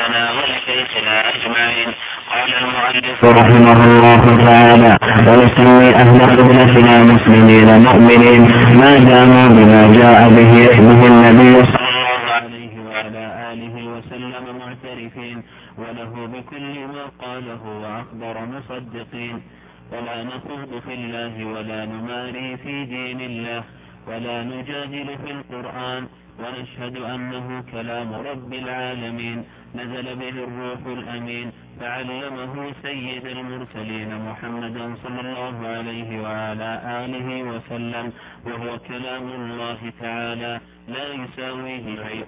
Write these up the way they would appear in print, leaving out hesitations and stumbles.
لنا ولشيخنا أجمعين. قال المؤلف رحمه الله تعالى: ويسمي أهل قبلتنا مسلمين مؤمنين ما داموا بما جاء به النبي صلى الله عليه وعلى آله وسلم معترفين وله بكل ما قاله وأخبر مصدقين. ولا نخوض في الله ولا نماري في دين الله ولا نجادل في القرآن، ونشهد أنه كلام رب العالمين نزل به الروح الأمين فعلمه سيد المرسلين محمدا صلى الله عليه وعلى آله وسلم، وهو كلام الله تعالى لا يساويه غيره.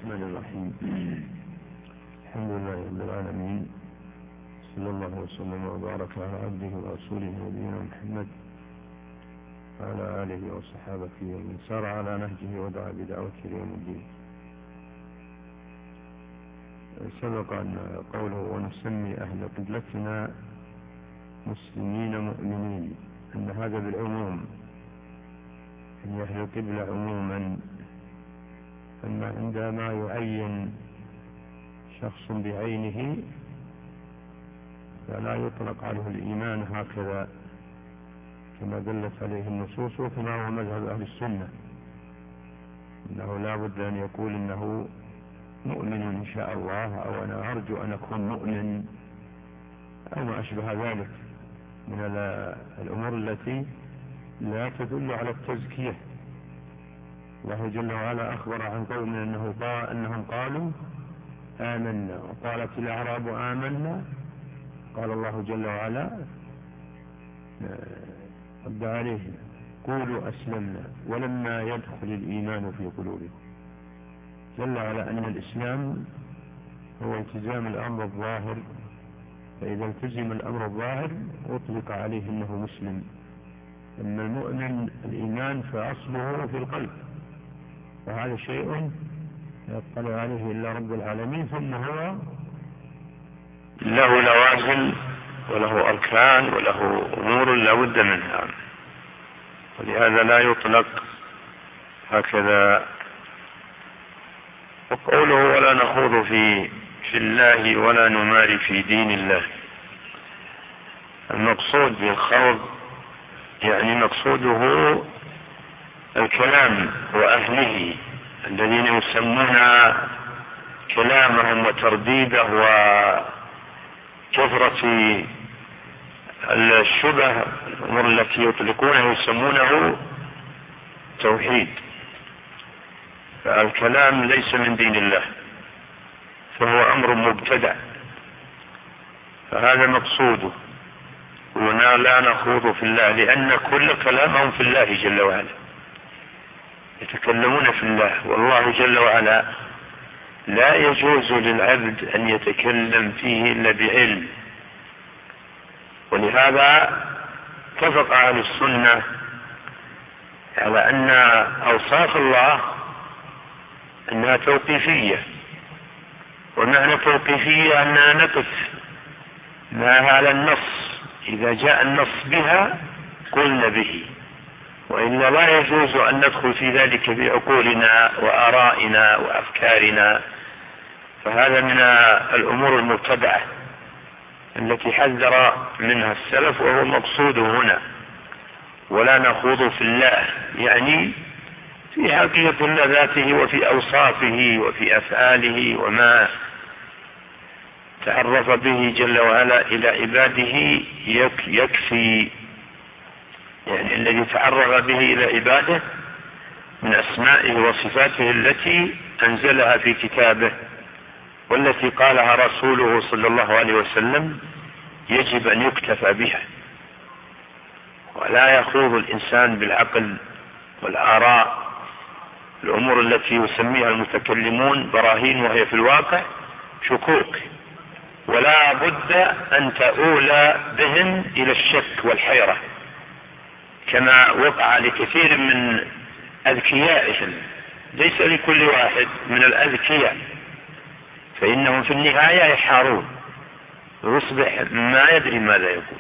الحمد لله رب العالمين، صلى الله وسلم وبارك على عبده ورسوله نبينا محمد وعلى آله وصحابته ومن سار على نهجه ودعا بدعوته يوم الدين. سبق أن قوله ونسمي أهل قبلتنا مسلمين مؤمنين أن هذا بالعموم، أن أهل القبلة عموما، أما عندما يعين شخص بعينه فلا يطلق عليه الإيمان هكذا كما دلت عليه النصوص وكما هو مذهب أهل السنة، إنه لا بد أن يقول إنه مؤمن إن شاء الله، أو أنا أرجو أن أكون مؤمن، أو ما أشبه ذلك من الأمور التي لا تدل على التزكية. الله جل وعلا أخبر عن قوم أنهم قالوا آمنا، وقالت الأعراب آمنا، قال الله جل وعلا رد عليهم قولوا أسلمنا ولما يدخل الإيمان في قلوبكم. دل على أن الإسلام هو التزام الأمر الظاهر، فإذا التزم الأمر الظاهر أطلق عليه أنه مسلم. أما المؤمن الإيمان فأصله في القلب، وهذا شيء يطلع عليه إلا رب العالمين، ثم هو له لوازم وله أركان وله أمور لا بد منها، ولهذا لا يطلق هكذا. وقوله ولا نخوض في الله ولا نماري في دين الله، المقصود بالخوض يعني مقصوده الكلام وأهله الذين يسمون كلامهم وترديده وكثرة الشبه، الأمور التي يطلقونها يسمونه توحيد. فالكلام ليس من دين الله، فهو أمر مبتدع، فهذا مقصوده. هنا لا نخوض في الله لأن كل كلامهم في الله جل وعلا، يتكلمون في الله، والله جل وعلا لا يجوز للعبد أن يتكلم فيه إلا بعلم. ولهذا اتفق أهل السنة على أن أوصاف الله أنها توقيفية، ومعنى توقيفية أننا نقف مع هذا النص، إذا جاء النص بها قلنا به، وإلا لا يجوز أن ندخل في ذلك بعقولنا وآرائنا وأفكارنا. فهذا من الأمور المبتدعة التي حذر منها السلف، وهو مقصود هنا. ولا نخوض في الله يعني في حقيقة الله ذاته وفي أوصافه وفي أفعاله وما تعرف به جل وعلا إلى عباده يكفي، يعني الذي تعرف به إلى عباده من أسمائه وصفاته التي أنزلها في كتابه والتي قالها رسوله صلى الله عليه وسلم يجب أن يكتفى بها، ولا يخوض الإنسان بالعقل والآراء، الأمور التي يسميها المتكلمون براهين وهي في الواقع شكوك، ولا بد أن تؤول بهم إلى الشك والحيرة، كما وقع لكثير من أذكيائهم، ليس لكل واحد من الأذكياء، فإنهم في النهاية يحارون ويصبح ما يدري ماذا يقول.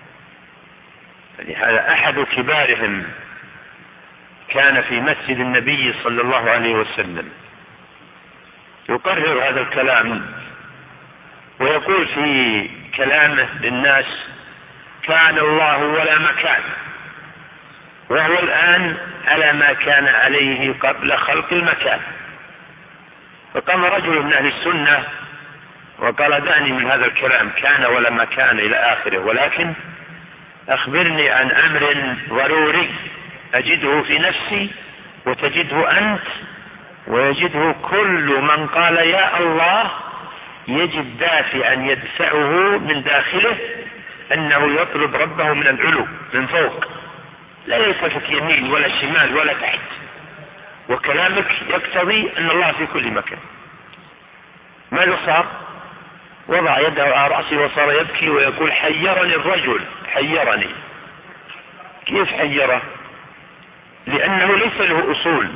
فلهذا أحد كبارهم كان في مسجد النبي صلى الله عليه وسلم يقرر هذا الكلام ويقول في كلامه للناس: كان الله ولا مكان، وهو الآن على ما كان عليه قبل خلق المكان. فقام رجل من أهل السنة وقال: دعني من هذا الكلام، كان ولا مكان إلى آخره، ولكن أخبرني عن أمر ضروري أجده في نفسي وتجده أنت ويجده كل من قال يا الله، يجد دافعا يدفعه من داخله أنه يطلب ربه من العلو من فوق، لا يلتفت يمين ولا شمال ولا تحت. وكلامك يقتضي أن الله في كل مكان. ماذا صار؟ وضع يده على رأسه وصار يبكي ويقول: حيرني الرجل، حيرني. كيف حيره؟ لأنه ليس له أصول،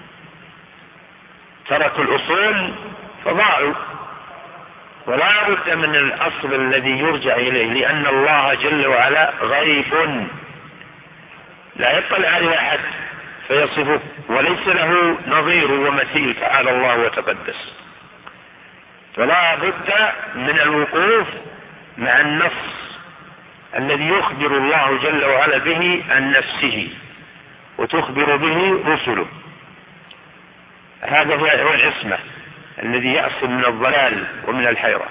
تركوا الأصول فضاعوا، ولا بد من الأصل الذي يرجع إليه، لأن الله جل وعلا غيب لا يطلع عليه أحد فيصفه، وليس له نظير ومثيل، تعالى الله وتقدس. فلا بد من الوقوف مع النص الذي يخبر الله جل وعلا به عن نفسه وتخبر به رسله. هذا هو العصمة الذي يعصم من الضلال ومن الحيرة،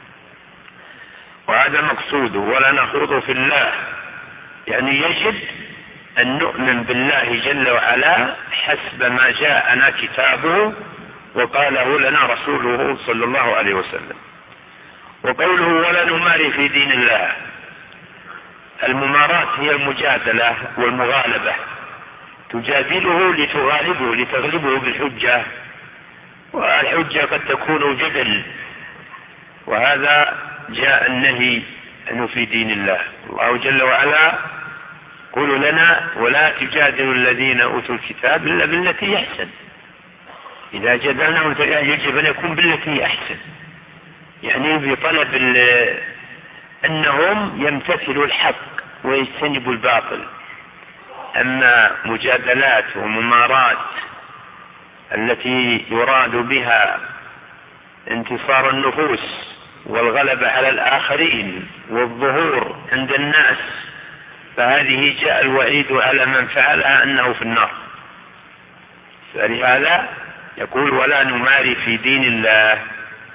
وهذا مقصوده. ولا نخوض في الله، يعني يجب أن نؤمن بالله جل وعلا حسب ما جاءنا كتابه وقاله لنا رسوله صلى الله عليه وسلم. وقوله: ولا نماري في دين الله، الممارات هي المجادلة والمغالبة، تجادله لتغالبه، لتغلبه بالحجة، والحجة قد تكون جدل، وهذا جاء النهي عنه في دين الله. الله جل وعلا يقول لنا: ولا تجادلوا الذين أوتوا الكتاب إلا بالتي أحسن. إذا جدلنا يجب أن يكون بالتي أحسن، يعني بطلب أنهم يمتثلوا الحق ويجتنبوا الباطل. أما مجادلات وممارات التي يراد بها انتصار النفوس والغلبة على الآخرين والظهور عند الناس، فهذه جاء الوعيد على من فعلها أنه في النار. فلهذا يقول: ولا نماري في دين الله.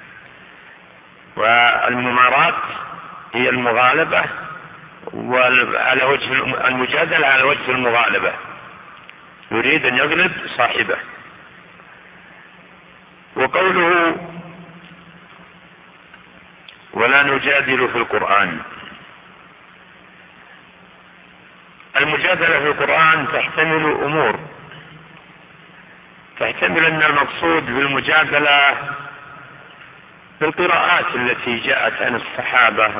والممارات هي المغالبة، وعلى وجه المجادلة على وجه المغالبة، يريد أن يغلب صاحبه. وقوله: ولا نجادل في القرآن، المجادلة في القرآن تحتمل أمور. تحتمل أن المقصود بالمجادلة بالقراءات التي جاءت عن الصحابة،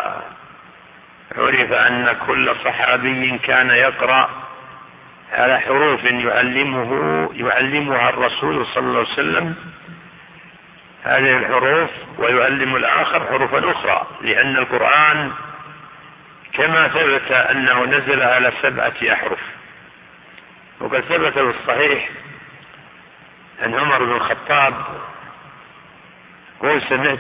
وعرف أن كل صحابي كان يقرأ على حروف يعلمها الرسول صلى الله عليه وسلم هذه الحروف، ويعلم الآخر حروفا أخرى، لأن القرآن كما ثبت أنه نزل على 7 أحرف. وقد ثبت في الصحيح أن عمر بن الخطاب قال: سمعت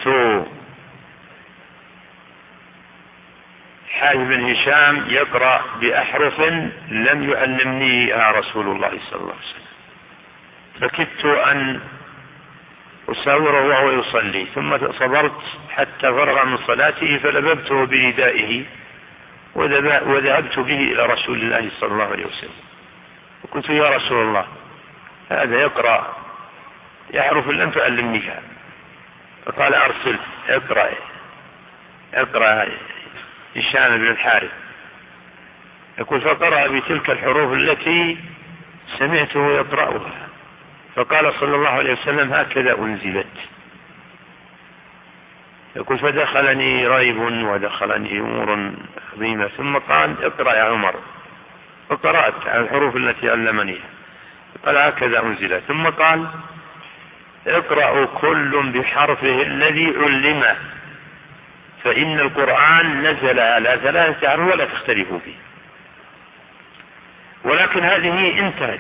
حارث بن هشام يقرأ بأحرف لم يعلمني رسول الله صلى الله عليه وسلم، فكدت أن أساوره وهو يصلي، ثم صبرت حتى فرغ من صلاته فلببته بردائه وذهبت به إلى رسول الله صلى الله عليه وسلم، وقلت: يا رسول الله، هذا يقرأ يحرف لم تعلمنيها. فقال: أرسل، اقرأ هشام بن الحارث. يقول: فقرأ بتلك الحروف التي سمعته يقرأها، فقال صلى الله عليه وسلم: هكذا أنزلت. يقول: فدخلني ريب ودخلني أمور عظيمة، ثم قال: اقرأ يا عمر، فقرأت على الحروف التي علمنيها، قال: هكذا أنزلت. ثم قال: اقرأوا كل بحرفه الذي علمه، فإن القرآن نزل على 3 أحرف ولا تختلفوا فيه. ولكن هذه انتهت،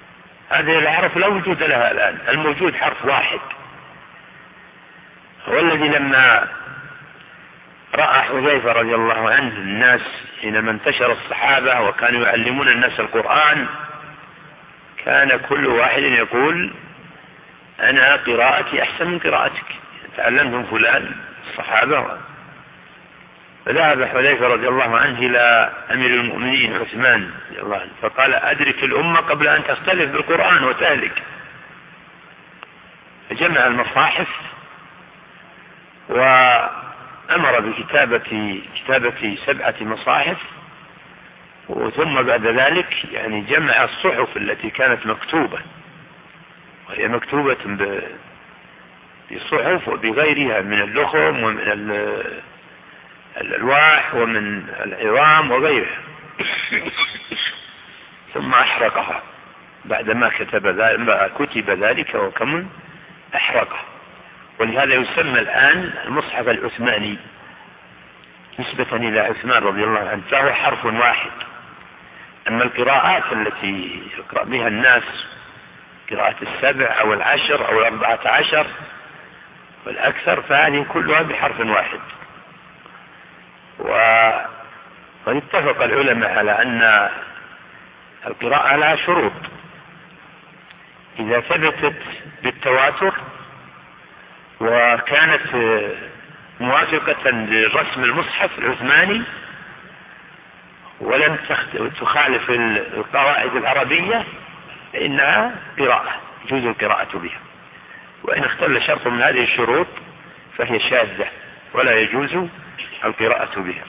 هذه الأحرف لا وجود لها الآن، الموجود حرف واحد هو الذي لما رأى حذيفة رضي الله عنه الناس حينما انتشر الصحابة وكانوا يعلمون الناس القرآن، كان كل واحد يقول أنا قراءتي أحسن من قراءتك، تعلمهم فلان الصحابة. فذهب حذيفة رضي الله عنه إلى أمير المؤمنين عثمان رضي الله عنه فقال أدرك الأمة قبل أن تختلف بالقرآن وتهلك. فجمع المصاحف وأمر بكتابة 7 مصاحف، ثم بعد ذلك يعني جمع الصحف التي كانت مكتوبة، وهي مكتوبة بصحف وبغيرها من اللخم ومن الألواح ومن العظام وغيرها، ثم أحرقها بعدما كتب ذلك وكمن أحرقه. ولهذا يسمى الآن المصحف العثماني نسبة إلى عثمان رضي الله عنه، فهو حرف واحد. أما القراءات التي يقرأ بها الناس قراءة 7 أو 10 أو 14 والأكثر، فهذه كلها بحرف واحد. وقد اتفق العلماء على أن القراءة لها شروط، إذا ثبتت بالتواتر وكانت موافقة لرسم المصحف العثماني ولم تخالف القواعد العربية فإنها قراءة يجوز القراءة بها، وإن اختل شرط من هذه الشروط فهي شاذة ولا يجوز القراءة بها.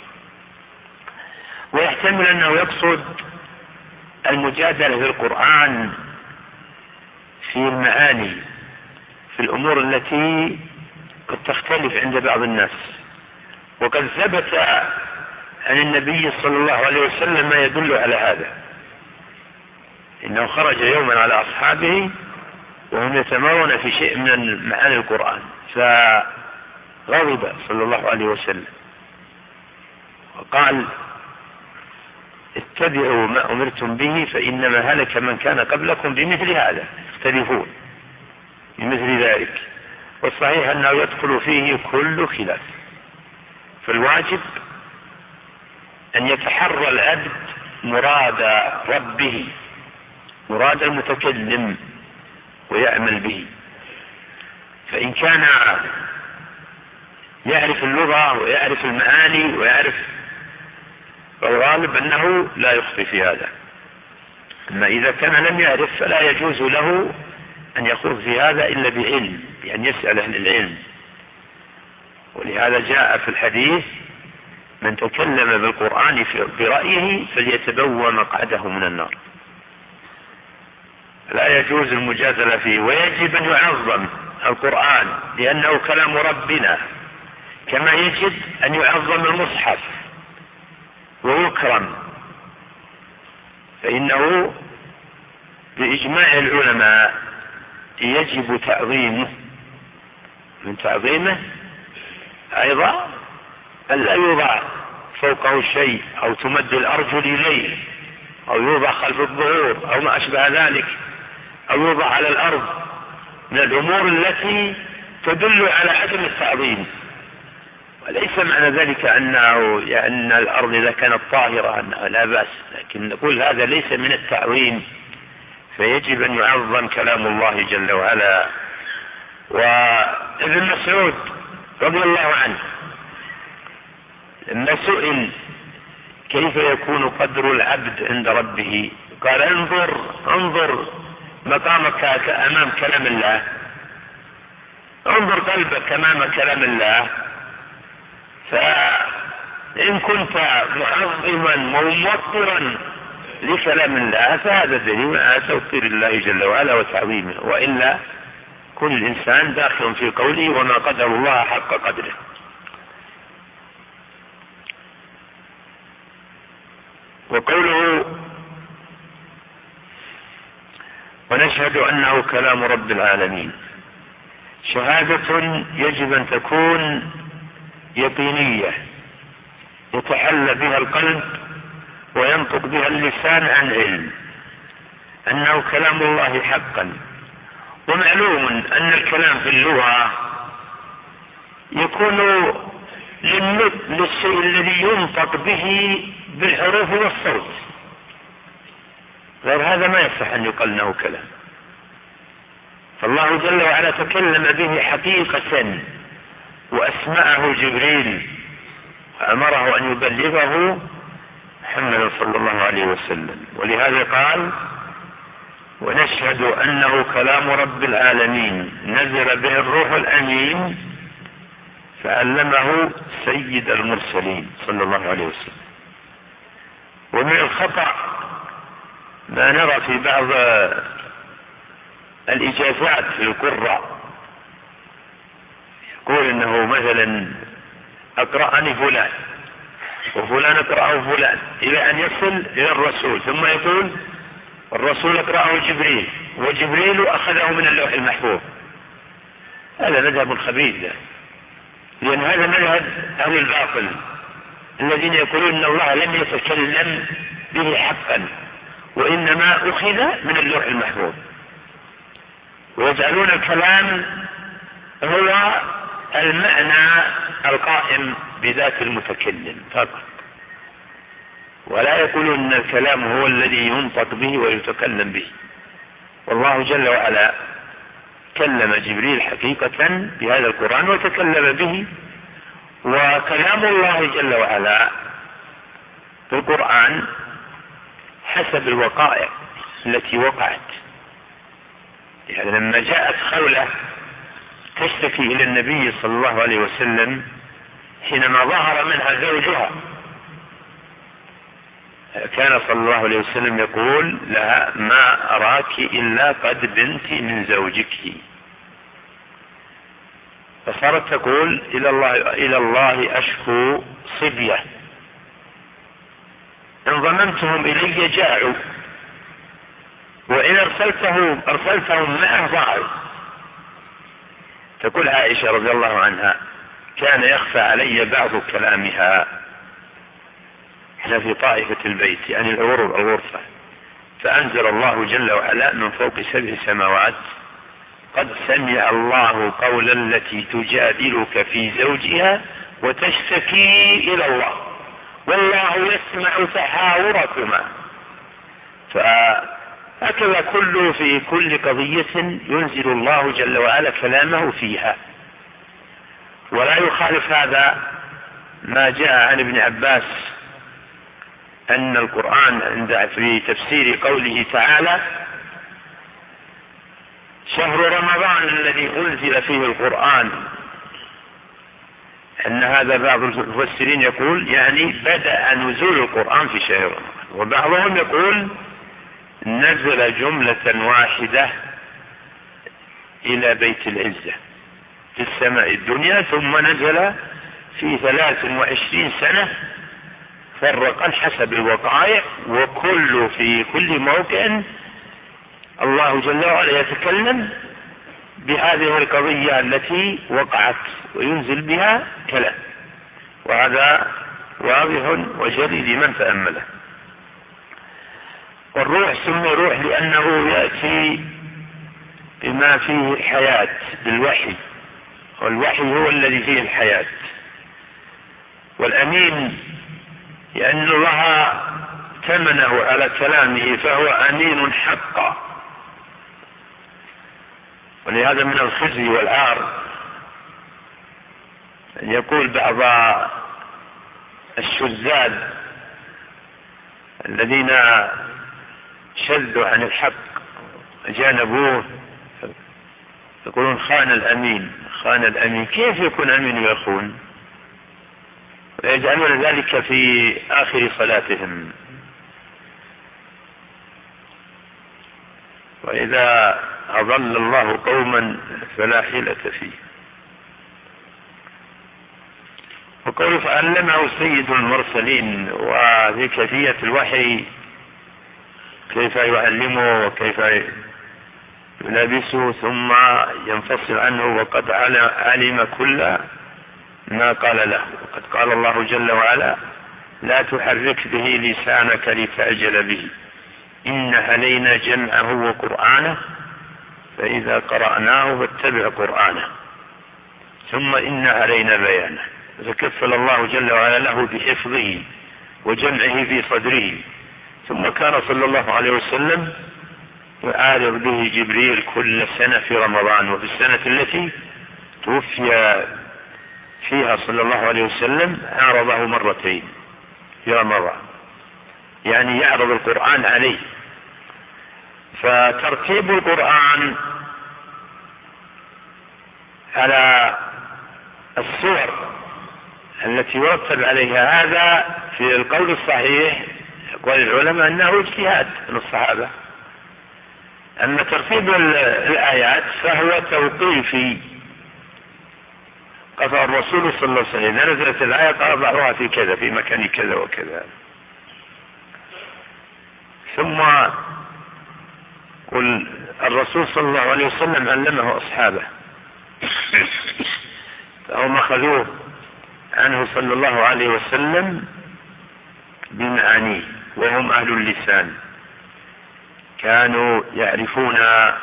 ويحتمل أنه يقصد المجادلة في القرآن في المعاني، في الأمور التي قد تختلف عند بعض الناس. وقد ثبت عن النبي صلى الله عليه وسلم ما يدل على هذا، إنه خرج يوما على أصحابه وهم يتمارون في شيء من معاني القرآن، فغضب صلى الله عليه وسلم وقال اتبعوا ما أمرتم به فإنما هلك من كان قبلكم بمثل هذا، اختلفون بمثل ذلك. والصحيح أنه يدخل فيه كل خلاف، فالواجب أن يتحرى العبد مراد ربه، مراد المتكلم، ويعمل به. فإن كان يعرف اللغة ويعرف المعاني ويعرف، فالغالب أنه لا يخطئ في هذا. أما إذا كان لم يعرف فلا يجوز له أن يخوض في هذا إلا بعلم، يعني يسأل أهل العلم. ولهذا جاء في الحديث من تكلم بالقرآن برأيه فليتبوى مقعده من النار. لا يجوز المجادلة فيه، ويجب أن يعظم القرآن لأنه كلام ربنا، كما يجب أن يعظم المصحف ويكرم، فإنه بإجماع العلماء يجب تعظيمه. من تعظيمه أيضا ألا يوضع فوقه شيء أو تمد الأرجل إليه أو يوضع خلف الظهور أو ما أشبه ذلك، أو يوضع على الأرض من الأمور التي تدل على عدم التعظيم. وليس معنى ذلك أن الأرض إذا كانت طاهرة أنها لا بأس، لكن نقول هذا ليس من التعظيم، فيجب أن يعظم كلام الله جل وعلا. وابن مسعود رضي الله عنه لما سئل كيف يكون قدر العبد عند ربه قال انظر مقامك أمام كلام الله، انظر قلبك أمام كلام الله، فإن كنت معظما وموقرا لكلام الله فهذا دليل على توقير الله جل وعلا وتعظيمه، وإلا كل الإنسان داخل في قوله وما قدر الله حق قدره. وقوله ونشهد أنه كلام رب العالمين، شهادة يجب أن تكون يقينية يتحلى بها القلب وينطق بها اللسان عن علم أنه كلام الله حقا. ومعلوم أن الكلام في اللغة يكون للشيء الذي ينطق به بالحروف والصوت، غير هذا ما يصح أن يقال انه كلام. فالله جل وعلا تكلم به حقيقة وأسمعه جبريل وأمره أن يبلغه محمد صلى الله عليه وسلم. ولهذا قال: ونشهد أنه كلام رب العالمين نزل به الروح الأمين فعلمه سيد المرسلين صلى الله عليه وسلم. ومن الخطأ ما نرى في بعض الإجازات في القراء، يقول إنه مثلا أقرأني فلان وفلان أقرأه فلان إلى أن يصل إلى الرسول، ثم يقول الرسول أقرأه جبريل وجبريل أخذه من اللوح المحفوظ. هذا مذهب خبيث، لأن هذا مذهب أهل الباطل الذين يقولون إن الله لم يتكلم به حقا وإنما أخذ من اللوح المحفوظ، ويجعلون الكلام هو المعنى القائم بذات المتكلم فقط، ولا يقولون ان الكلام هو الذي ينطق به ويتكلم به. والله جل وعلا كلم جبريل حقيقة بهذا القرآن وتكلم به، وكلام الله جل وعلا في القرآن حسب الوقائع التي وقعت. يعني لما جاءت خولة تشتكي إلى النبي صلى الله عليه وسلم حينما ظهر منها زوجها، كان صلى الله عليه وسلم يقول لها: ما أراك إلا قد بنت من زوجك. فصارت تقول: إلى الله أشكو صبية، إن ضممتهم إلي جاعوا، وإن أرسلتهم معه ضاعوا. تقول عائشة رضي الله عنها: كان يخفى علي بعض كلامها. احنا في طائفة البيت، يعني الغرفة، فأنزل الله جل وعلا من فوق 7 سماوات: قد سمع الله قول التي تجادلك في زوجها وتشتكي إلى الله والله يسمع تحاوركما. فهكذا في كل قضية ينزل الله جل وعلا كلامه فيها. ولا يخالف هذا ما جاء عن ابن عباس أن القرآن في تفسير قوله تعالى: شهر رمضان الذي أنزل فيه القرآن، أن هذا بعض المفسرين يقول يعني بدأ نزول القرآن في شهر رمضان، وبعضهم يقول نزل جملة واحدة إلى بيت العزة في السماء الدنيا، ثم نزل في 23 سنة فرقا حسب الوقائع، في كل موقع الله جل وعلا يتكلم بهذه القضية التي وقعت وينزل بها كلام. وهذا واضح وجلي لمن تأمله. والروح سمي روح لأنه يأتي بما فيه الحياة بالوحي، والوحي هو الذي فيه الحياة. والأمين لأن الله ثمنه على كلامه فهو أمين حقا. ولهذا من الخزي والعار أن يقول بعض الشذاذ الذين شذوا عن الحق جانبوه يقولون: خان الأمين، خان الأمين. كيف يكون أمين ويخون؟ ويجعلون ذلك في آخر صلاتهم. وإذا أضل الله قوما فلا حيلة فيه. وقوله فعلمه سيد المرسلين، وفي كيفية الوحي كيف يعلمه وكيف يلابسه ثم ينفصل عنه، وقد علم كل ما قال له. وقد قال الله جل وعلا: لا تحرك به لسانك لتعجل به إن علينا جمعه وقرآنه فإذا قرأناه فاتبع قرآنه. ثم إن علينا بيانه. فكفل الله جل وعلا له بحفظه وجمعه في صدره. ثم كان صلى الله عليه وسلم يعارض به جبريل كل سنة في رمضان، وفي السنة التي توفي فيها صلى الله عليه وسلم عارضه مرتين في رمضان، يعني يعرض القرآن عليه. فترتيب القرآن على الصور التي يرتب عليها هذا في القول الصحيح أقوال العلماء أنه اجتهاد من الصحابة. أما ترتيب الآيات فهو توقيفي، قال الرسول صلى الله عليه وسلم إذا نزلت الآية قال ضعوها في كذا في مكان كذا وكذا. ثم قل الرسول صلى الله عليه وسلم علمه أصحابه فهم أخذوه عنه صلى الله عليه وسلم بمعانيه، وهم أهل اللسان كانوا يعرفون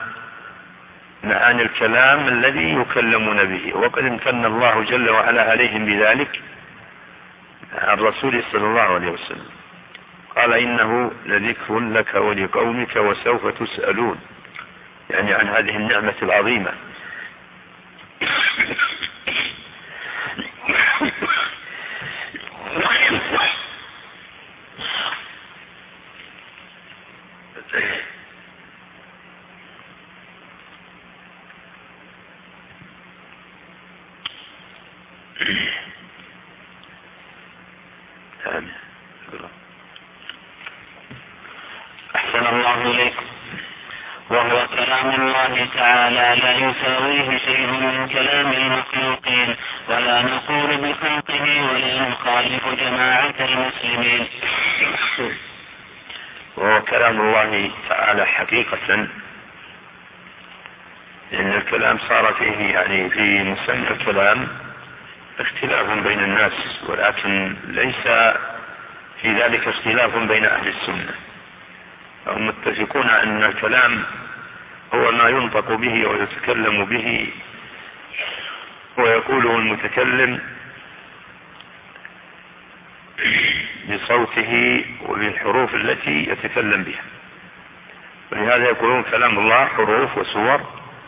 معاني الكلام الذي يكلمون به، وقد امتن الله جل وعلا عليهم بذلك عن الرسول صلى الله عليه وسلم. قال إنه لذكر لك ولقومك وسوف تسألون، يعني عن هذه النعمة العظيمة. أحسن الله إليكم. وهو كلام الله تعالى لا يساويه شيء من كلام المخلوقين، ولا نقول بخلقه ولا نخالف جماعة المسلمين. وهو كلام الله تعالى حقيقة، لأن الكلام صار فيه يعني في مسمى الكلام اختلاف بين الناس، ولكن ليس في ذلك اختلاف بين أهل السنة. هم متفقون أن الكلام هو ما ينطق به ويتكلم به ويقوله المتكلم بصوته وبالحروف التي يتكلم بها. ولهذا يقولون كلام الله حروف وصور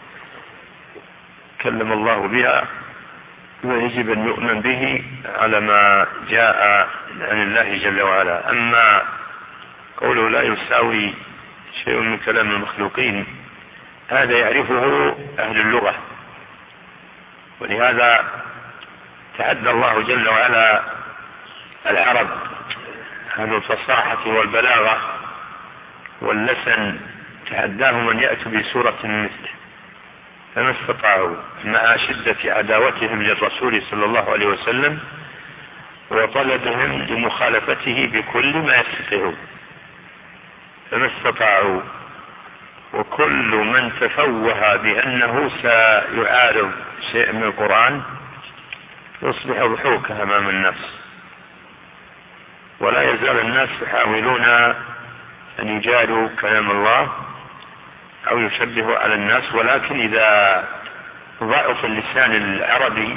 كلم الله بها، ويجب أن يؤمن به على ما جاء عن الله جل وعلا. أما قوله لا يساوي شيء من كلام المخلوقين هذا يعرفه أهل اللغة، ولهذا تعدى الله جل وعلا العرب أهل الفصاحة والبلاغة واللسن، تعداهم أن يأتوا بسورة مثله، فما استطاعوا مع شدة عداوتهم للرسول صلى الله عليه وسلم وطلبهم لمخالفته بكل ما يستطيعون، فما استطاعوا. وكل من تفوه بأنه سيعارض شيء من القرآن يصبح ضحوكا أمام الناس، ولا يزال الناس يحاولون أن يجاروا كلام الله أو يشبهوا على الناس. ولكن إذا ضعف اللسان العربي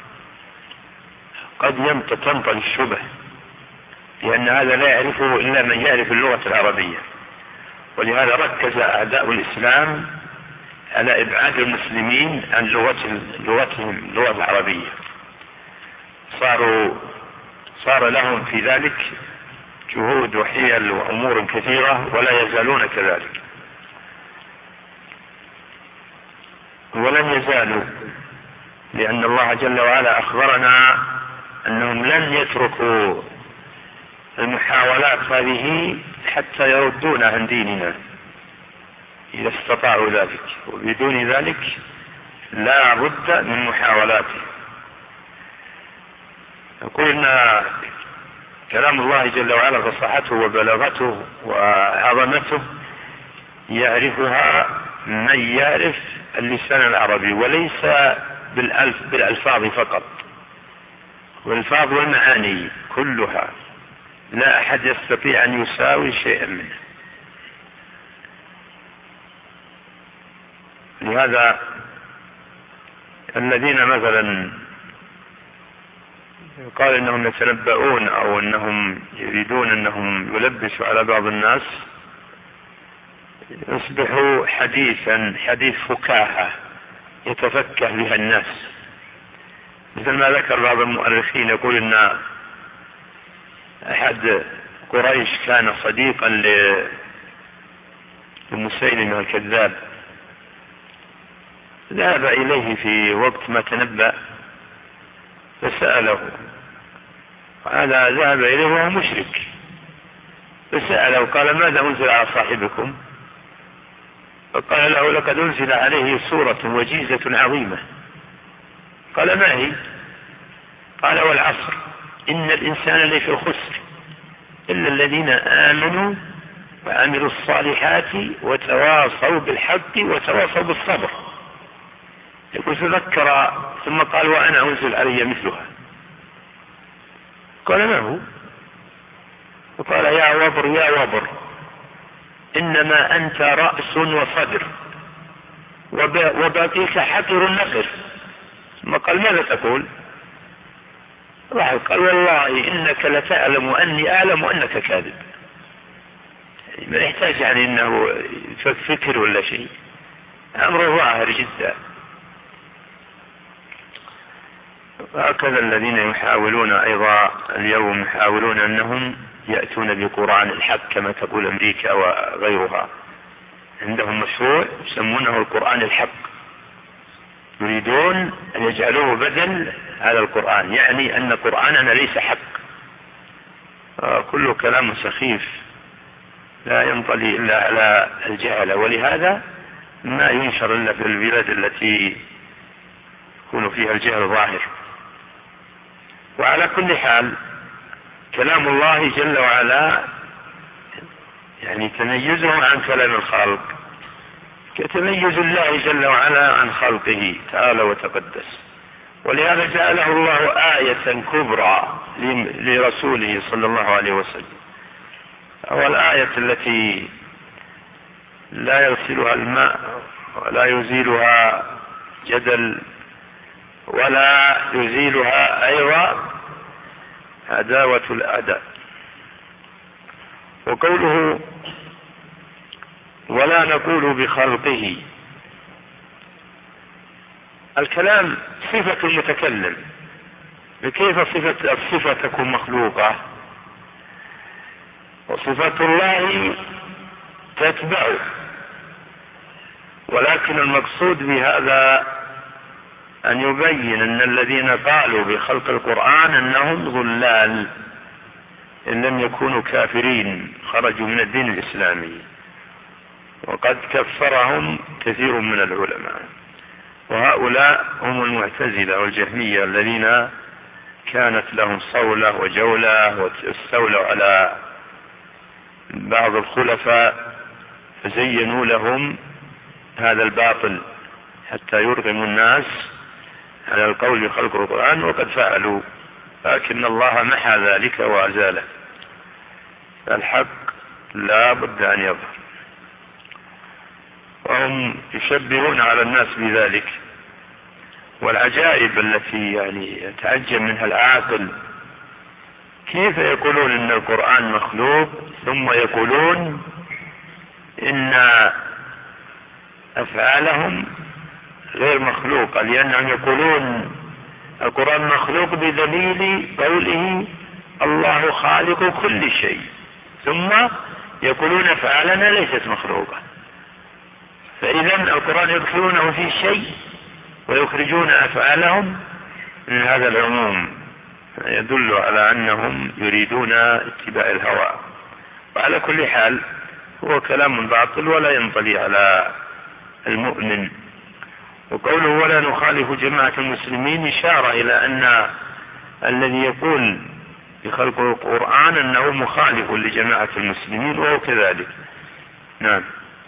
قد تنطل الشبه، لأن هذا لا يعرفه إلا من يعرف اللغة العربية. ولهذا ركز أعداء الإسلام على إبعاد المسلمين عن لغتهم اللغة العربية، صار لهم في ذلك جهود وحيل وأمور كثيرة، ولا يزالون كذلك، ولن يزالوا، لأن الله جل وعلا أخبرنا أنهم لن يتركوا المحاولات هذه حتى يردون عن ديننا إذا استطاعوا ذلك، وبدون ذلك لا بد من محاولاته. نقول إن كلام الله جل وعلا فصاحته وبلاغته وعظمته يعرفها من يعرف اللسان العربي، وليس بالألفاظ فقط، والألفاظ والمعاني كلها لا أحد يستطيع أن يساوي شيئا منه. لهذا الذين مثلا قال انهم يتنبؤون او انهم يريدون انهم يلبسوا على بعض الناس يصبحوا حديث فكاهة يتفكه بها الناس، مثل ما ذكر بعض المؤرخين يقول ان احد قريش كان صديقا لمسيلمة الكذاب، ذهب اليه في وقت ما تنبأ فسأله، هذا ذهب اليه وهو مشرك، فسأله قال ماذا أنزل على صاحبكم؟ فقال له لقد أنزل عليه سورة وجيزة عظيمة. قال ما هي؟ قال والعصر إن الإنسان لفي خسر إلا الذين آمنوا وعملوا الصالحات وتواصوا بالحق وتواصوا بالصبر. يقول تذكر ثم قال وأنا أنزل علي مثلها. قال ما هو؟ وقال يا وبر إنما أنت رأس وصدر وباقيك حقر النقر. ثم قال ماذا تقول؟ قال والله إنك لتعلم وأني أعلم وأنك كاذب. ما يحتاج يعني إنه فكر ولا شيء، أمره ظاهر جدا. هكذا الذين يحاولون أيضا اليوم يحاولون أنهم يأتون بقرآن الحق كما تقول أمريكا وغيرها، عندهم مشروع يسمونه القرآن الحق، يريدون أن يجعلوه بدل على القرآن، يعني أن قرآننا ليس حق. كل كلام سخيف لا ينطلي إلا على الجهل، ولهذا ما ينشر إلا في البلاد التي يكون فيها الجهل ظاهر. وعلى كل حال كلام الله جل وعلا يعني تميزه عن كلام الخلق كتميز الله جل وعلا عن خلقه تعالى وتقدس، ولهذا جعله الله آية كبرى لرسوله صلى الله عليه وسلم، هو الآية التي لا يغسلها الماء ولا يزيلها جدل ولا يزيلها أيضا عداوة الأعداء. وقوله ولا نقول بخلقه، الكلام صفة المتكلم، كيف الصفة تكون مخلوقة؟ وصفة الله تتبع، ولكن المقصود بهذا أن يبين أن الذين قالوا بخلق القرآن أنهم ضلال إن لم يكونوا كافرين، خرجوا من الدين الإسلامي، وقد كفرهم كثير من العلماء، وهؤلاء هم المعتزلة والجهمية الذين كانت لهم صولة وجولة واستولوا على بعض الخلفاء فزينوا لهم هذا الباطل حتى يرغموا الناس على القول بخلق القرآن، وقد فعلوا، لكن الله محى ذلك وأزاله. الحق لا بد أن يظهر، وهم يشبهون على الناس بذلك. والعجائب التي يعني يتعجب منها العاقل، كيف يقولون إن القرآن مخلوق ثم يقولون إن أفعالهم غير مخلوقة، لأنهم يقولون القرآن مخلوق بدليل قوله الله خالق كل شيء، ثم يقولون أفعالنا ليست مخلوقة. فإذا القرآن يدخلونه في شيء ويخرجون أفعالهم من هذا العموم، يدل على أنهم يريدون اتباع الهوى. وعلى كل حال هو كلام باطل ولا ينطلي على المؤمن. وقوله ولا نخالف جماعة المسلمين إشارة إلى أن الذي يقول بخلق القرآن أنه مخالف لجماعة المسلمين، وهو كذلك. نعم.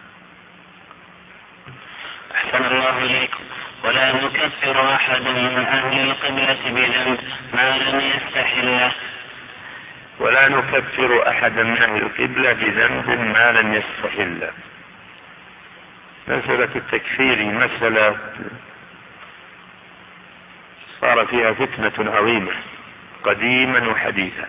أحسن الله إليكم. ولا نكفر أحدا من أهل القبلة بذنب ما لم يستحله. ولا نكفر أحدا من أهل القبلة بذنب ما لم يستحله. مسألة التكفير مسألة ظهر فيها فتنة عظيمة قديما وحديثا.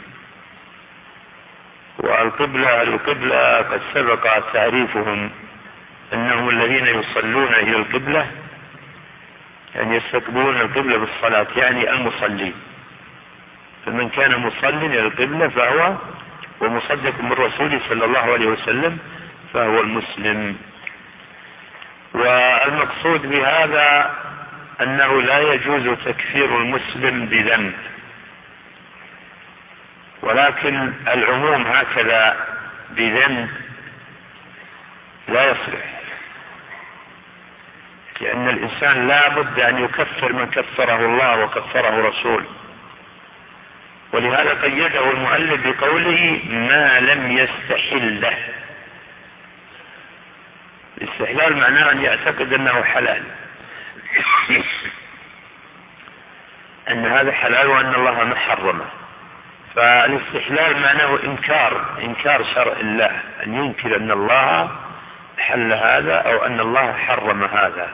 القبلة قد سبق تعريفهم أنهم الذين يصلون إلى القبلة، يعني يستقبلون القبلة بالصلاة، يعني المصلين. فمن كان مصلي إلى القبلة فهو ومصدق بالرسول صلى الله عليه وسلم فهو المسلم. والمقصود بهذا أنه لا يجوز تكفير المسلم بذنب، ولكن العموم هكذا بذنب لا يصلح، لأن الإنسان لا بد أن يكفر من كفره الله وكفره رسوله. ولهذا قيده المؤلف بقوله ما لم يستحل له. الاستحلال معناه أن يعتقد أنه حلال، أن هذا حلال وأن الله ما حرمه. فالاستحلال معناه إنكار شرع الله، أن ينكر أن الله حل هذا أو أن الله حرم هذا.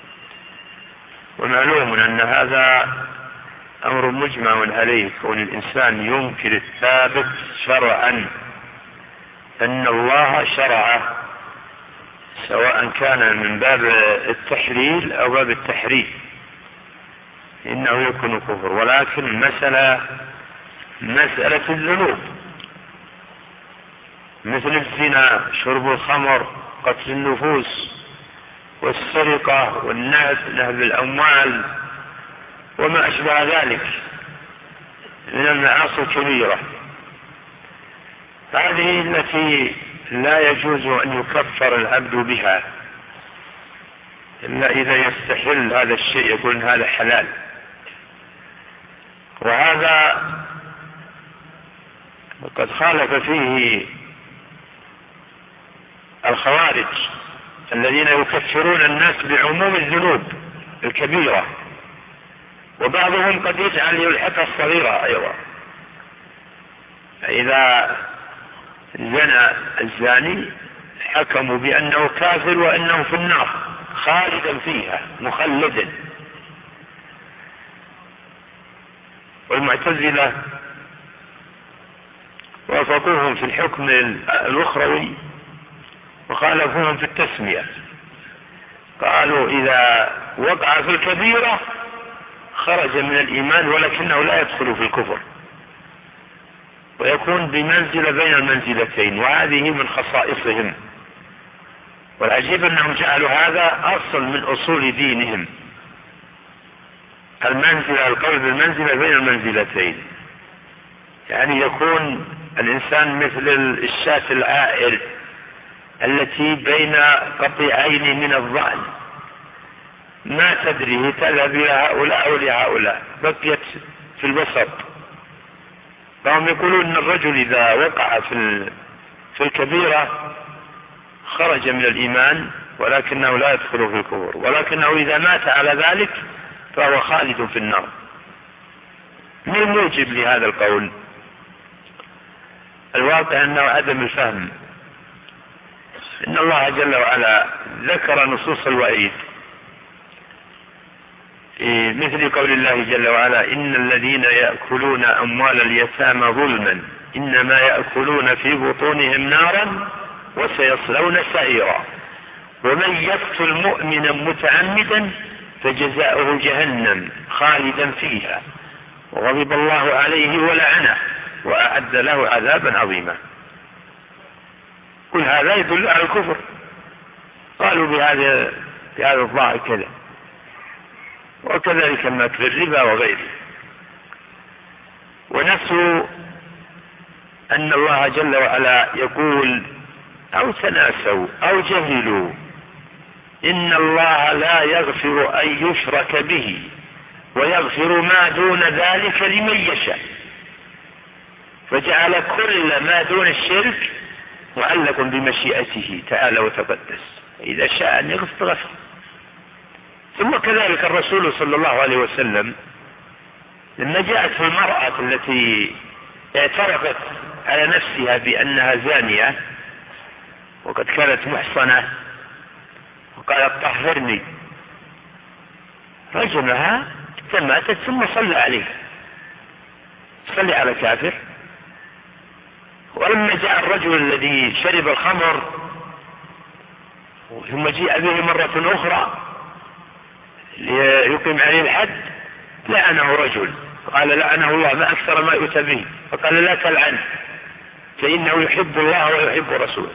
ومعلوم أن هذا أمر مجمع عليه، كون الإنسان ينكر الثابت شرعا، أن الله شرعه، سواء كان من باب التحليل أو باب التحريم، إنه يكون كفر. ولكن مسألة الذنوب مثل الزنا، شرب الخمر، قتل النفوس، والسرقة والنهب الأموال وما أشبه ذلك من المعاصي الكبيرة، هذه التي لا يجوز أن يكفر العبد بها إلا إذا يستحل هذا الشيء، يقول هذا حلال. وهذا قد خالف فيه الخوارج الذين يكفرون الناس بعموم الذنوب الكبيرة، وبعضهم قد يجعل يلحق الصغيرة أيضا. إذا زنى الزاني حكموا بأنه كافر وأنه في النار خالدا فيها مخلدا. والمعتزلة وافقوهم في الحكم الأخروي وخالفوهم في التسمية، قالوا إذا وقع في الكبيرة خرج من الإيمان ولكنه لا يدخل في الكفر، ويكون بمنزلة بين المنزلتين، وهذه من خصائصهم. والعجيب أنهم جعلوا هذا أصل من أصول دينهم، القول بالمنزلة بين المنزلتين، يعني يكون الإنسان مثل الشاة العائر التي بين قطيعين من الظأن، ما تدري تذهب إلى هؤلاء أو لهؤلاء، بقيت في الوسط. فهم يقولون أن الرجل إذا وقع في الكبيرة خرج من الإيمان ولكنه لا يدخل في الكفر، ولكنه إذا مات على ذلك فهو خالد في النار. ما الموجب لهذا القول؟ الواقع أنه عدم الفهم. إن الله جل وعلا ذكر نصوص الوعيد في مثل قول الله جل وعلا إن الذين يأكلون أموال اليتامى ظلما إنما يأكلون في بطونهم نارا وسيصلون سعيرا ومن يقتل مؤمنا متعمدا فجزاؤه جهنم خالدا فيها وغضب الله عليه ولعنه وأعد له عذابا عظيما. كل هذا يدل على الكفر. قالوا بهذا الظاهر كذا، وكذلك ما في الربا وغيره. ونسوا أن الله جل وعلا يقول أو تناسوا أو جهلوا إن الله لا يغفر أن يشرك به ويغفر ما دون ذلك لمن يشاء، فجعل كل ما دون الشرك معلق بمشيئته تعالى وتقدس، إذا شاء أن يغفر غفر. ثم كذلك الرسول صلى الله عليه وسلم لما جاءت المرأة التي اعترفت على نفسها بأنها زانية وقد كانت محصنة وقالت طهرني، رجمها ماتت ثم صلى عليه، صلي على كافر. ولما جاء الرجل الذي شرب الخمر ثم جاء به مرة أخرى ليقيم عليه الحد لعنه رجل، قال لعنه الله ما أكثر ما يؤتى به، فقال لا تلعنه فإنه يحب الله ويحب رسوله.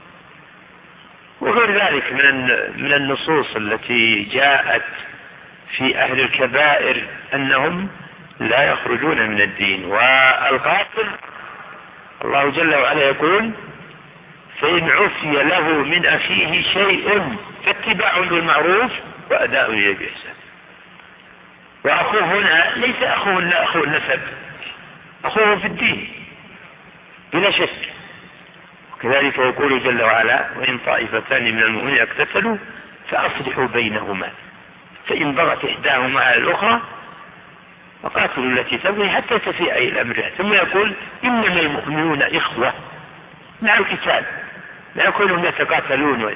وغير ذلك من النصوص التي جاءت في أهل الكبائر أنهم لا يخرجون من الدين. والقاتل الله جل وعلا يقول فإن عفي له من أخيه شيء فاتباع بالمعروف وأداء إليه بإحسان. وأخوه هنا ليس أخوه النسب، أخوه في الدين بلا شك. وكذلك يقول جل وعلا وإن طائفتان من المؤمنين اقتتلوا فأصلحوا بينهما فإن بغت إحداهما على الأخرى وقاتلوا التي تبغي حتى تفيء إلى أمرها. ثم يقول إنما المؤمنون إخوة مع القتال لا يكونهم يتقاتلون.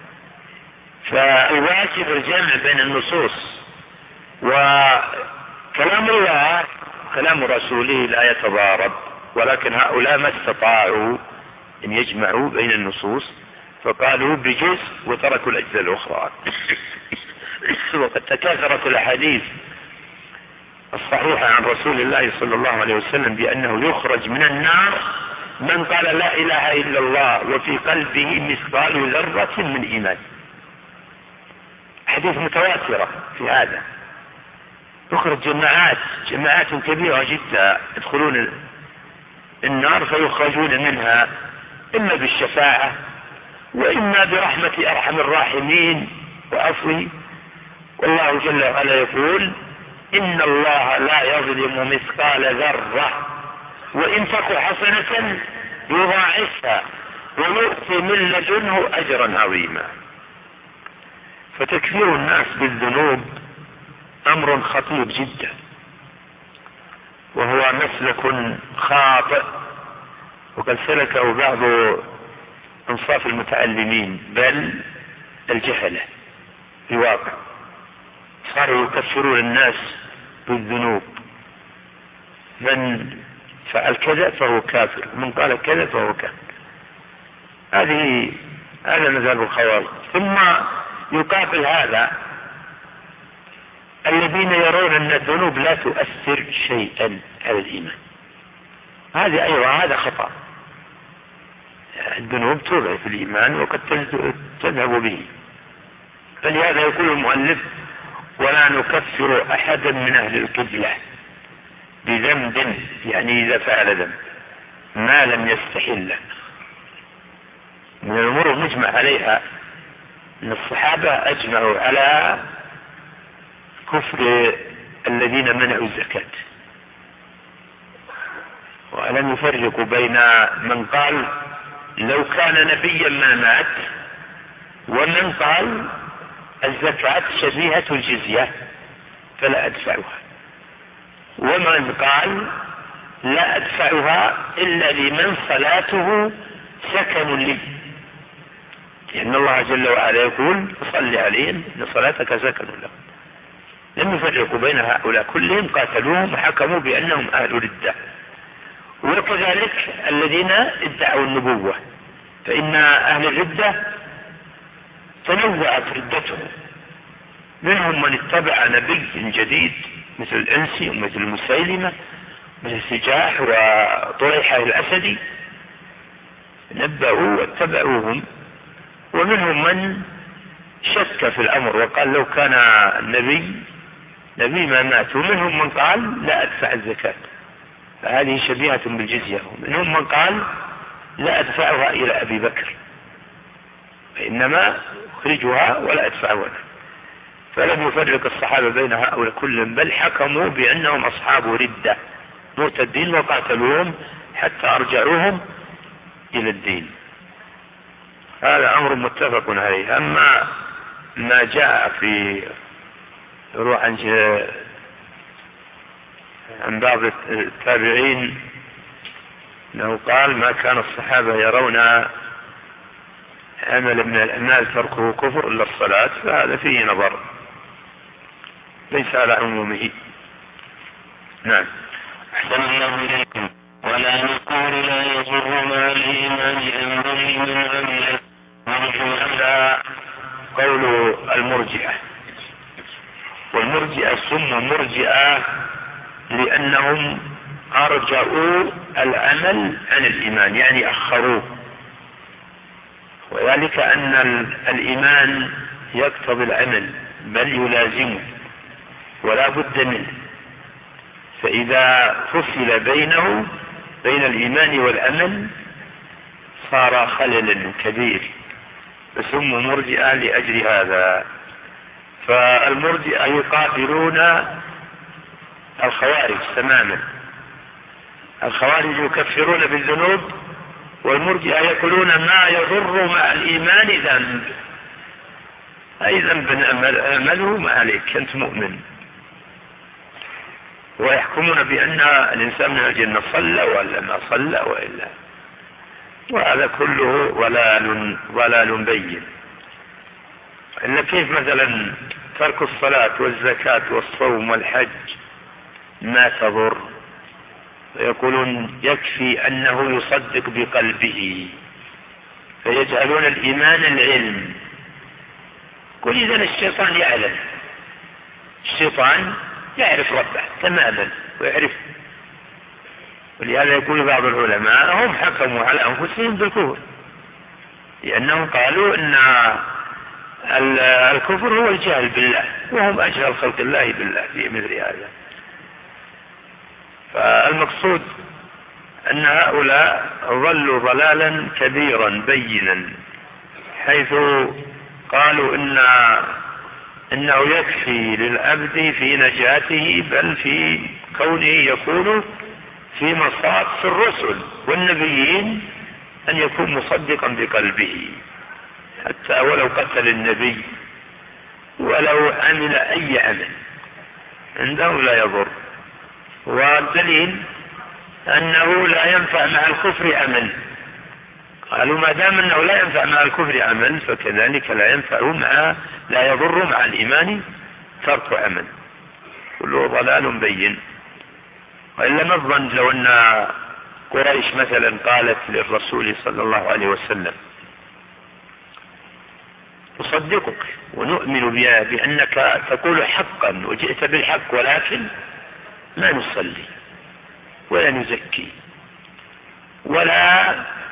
فالواجب الجمع بين النصوص، وكلام الله كلام رسوله لا يتضارب، ولكن هؤلاء ما استطاعوا أن يجمعوا بين النصوص فقالوا بجزء وتركوا الأجزاء الأخرى. وقد تكاثرت الأحاديث الصحيحة عن رسول الله صلى الله عليه وسلم بأنه يخرج من النار من قال لا إله إلا الله وفي قلبه مثقال ذرة من إيمان. حديث متواترة في هذا. يخرج جماعات كبيرة جدا يدخلون النار فيخرجون منها إما بالشفاعة وإما برحمة أرحم الراحمين وعفوه. والله جل وعلا يقول إن الله لا يظلم مثقال ذرة وإن تك حسنة يضاعفها ويؤتي من لدنه أجرا عظيما. فتكفير الناس بالذنوب أمر خطير جدا، وهو مسلك خاطئ وقد سلكه بعض أنصاف المتعلمين بل الجهلة في واقع. صاروا يكفرون الناس بالذنوب، من فعل كذا فهو كافر، من قال كذا فهو كافر. هذا مذهب الخوارج. ثم يقابل هذا الذين يرون أن الذنوب لا تؤثر شيئا على الإيمان. هذا خطأ. الذنوب تضعف الإيمان وقد تذهب به. فلهذا يقول المؤلف ولا نكفر أحدا من أهل القبلة بذنب، يعني إذا فعل ذنب ما لم يستحله. من الأمور المجمع عليها أن الصحابة أجمعوا على كفر الذين منعوا الزكاة، ولم يفرقوا بين من قال لو كان نبيا ما مات ومن قال الزكاة شبيهة الجزية فلا أدفعها، ومن قال لا أدفعها إلا لمن صلاته سكن لي، لأن الله جل وعلا يقول صل عليهم إن صلاتك سكن لهم. لم يفرقوا بين هؤلاء كلهم، قاتلوهم وحكموا بأنهم أهل ردة. وكذلك الذين ادعوا النبوة، فإن أهل الردة تنوعت ردتهم، منهم من اتبع نبي جديد مثل الأنسي ومثل المسيلمة مثل سجاح وطريحة الأسدي، نبأوا واتبعوهم، ومنهم من شك في الأمر وقال لو كان نبي ما مات، ومنهم من قال لا أدفع الزكاة فهذه شبيهة بالجزية، ومنهم من قال لا أدفعها إلى أبي بكر فإنما أخرجها ولا أدفعها. فلم يفرق الصحابة بين هؤلاء كلهم، بل حكموا بأنهم أصحاب ردة مرتدين وقاتلوهم حتى أرجعوهم إلى الدين. هذا أمر متفق عليه. أما ما جاء في روح عن بعض التابعين أنه قال ما كان الصحابة يرون عمل من الأعمال تركه كفر إلا الصلاة، فهذا فيه نظر ليس على عمومه. نعم. أحسن الله إليكم. ولا نقول لا يضر مع الإيمان ذنب لمن عمله. هذا قول المرجئة، والمرجئة سموا مرجئة لأنهم أرجعوا العمل عن الإيمان، يعني أخروه، وذلك أن الإيمان يقتضي العمل بل يلازمه ولا بد منه، فإذا فصل بين الإيمان والعمل صار خلل كبير، فسموا مرجئة لأجل هذا. فالمرجئة يقابلون الخوارج تماما، الخوارج يكفرون بالذنوب، والمرجئة يقولون ما يضر مع الإيمان ذنب، أي ذنب أعمله ما عليك أنت مؤمن، ويحكمون بأن الإنسان من الجنة صلى ولا ما صلى وإلا، وهذا كله ضلال بين. إلا كيف مثلا ترك الصلاة والزكاة والصوم والحج ما تضر، ويقولون يكفي أنه يصدق بقلبه، فيجعلون الإيمان العلم. كل إذن الشيطان يعلم، الشيطان يعرف ربه تماما ويعرف، ولهذا يقول بعض العلماء هم حكموا على أنفسهم بالكفر، لأنهم قالوا أن الكفر هو الجهل بالله، وهم أجهل خلق الله بالله في مثل هذا. فالمقصود أن هؤلاء ضلوا ضلالا كبيرا بينا، حيث قالوا إنه يكفي للعبد في نجاته بل في كونه يكون في مصاف الرسل والنبيين أن يكون مصدقا بقلبه، حتى ولو قتل النبي ولو عمل أي عمل عنده لا يضر. والدليل أنه لا ينفع مع الكفر عمل، قالوا ما دام أنه لا ينفع مع الكفر عمل فكذلك لا يضر مع الإيمان ترك عمل، كله ضلال بين. وإلا نظن لو أن قريش مثلا قالت للرسول صلى الله عليه وسلم نصدقك ونؤمن بأنك تقول حقا وجئت بالحق، ولكن ما نصلي ولا نزكي ولا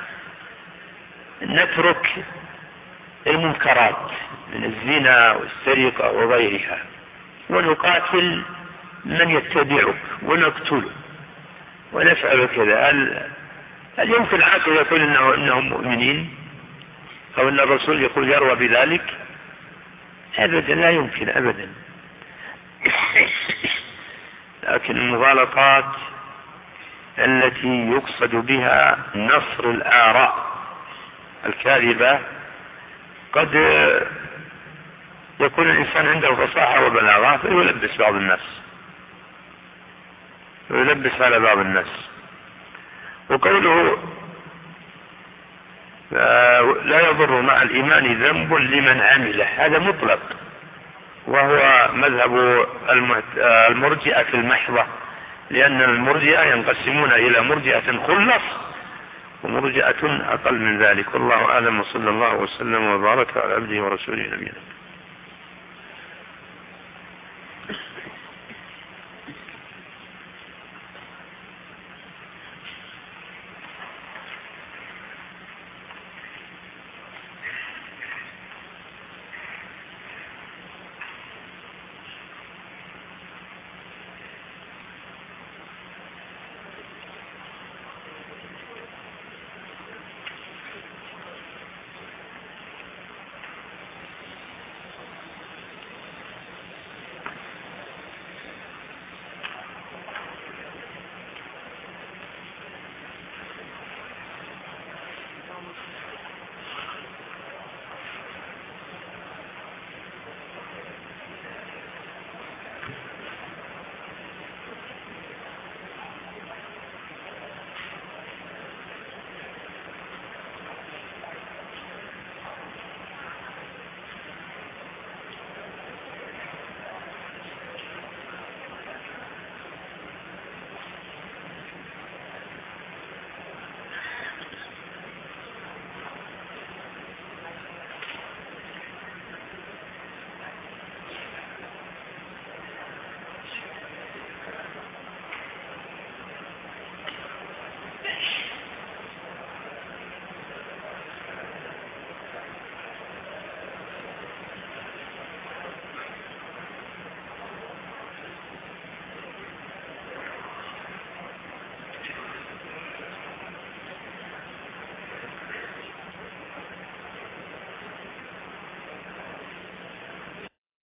نترك المنكرات من الزنا والسرقة وغيرها، ونقاتل من يتبعك ونقتله ونفعل كذا، هل يمكن العقل يقول إنهم مؤمنين، أو أن الرسول يقول يروى بذلك؟ أبدا، لا يمكن أبدا. لكن المغالطات التي يقصد بها نصر الآراء الكاذبة قد يكون الإنسان عنده فصاحة وبلاغة فيلبس بعض الناس، ويلبس على بعض الناس. وقوله لا يضر مع الإيمان ذنب لمن عمله، هذا مطلق، وهو مذهب المرجئة المحضة، لأن المرجئة ينقسمون إلى مرجئة خلص ومرجئة أقل من ذلك. والله أعلم، وصلى الله وسلم وبارك على عبده ورسوله نبينا.